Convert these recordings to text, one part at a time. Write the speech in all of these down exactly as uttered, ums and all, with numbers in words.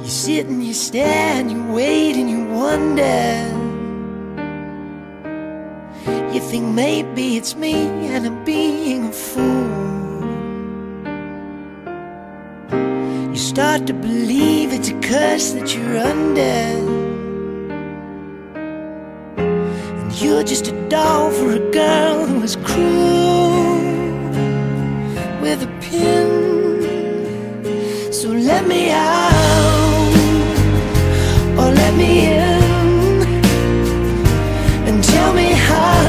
You sit and you stare and you wait and you wonder. You think maybe it's me and I'm being a fool. You start to believe it's a curse that you're under, and you're just a doll for a girl who is cruel with a pin. So let me out, or let me in, and tell me how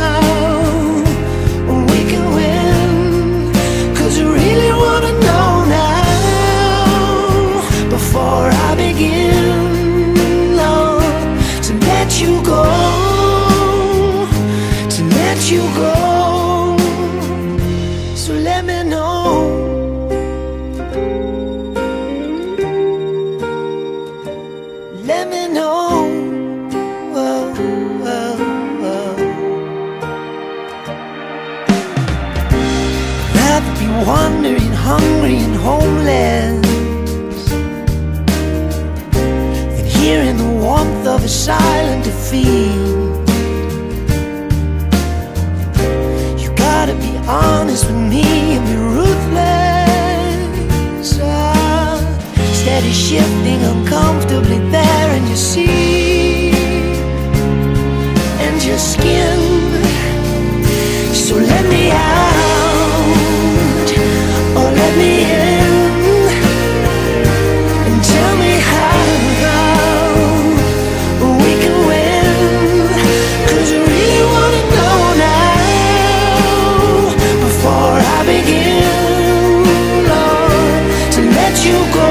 we can win. 'Cause I really wanna know now, before I begin, Lord, to let you go, to let you go. So let me know. Let me know. Whoa, whoa, whoa. Rather be wandering, hungry and homeless, than here in the warmth of a silent defeat. You gotta be honest with me and be ruthless. Ah, steady shifting uncomfortably there in your seat and your skin. So let me out, or let me in, and tell me how we can win. 'Cause I really wanna know now, before I begin, Lord, to let you go,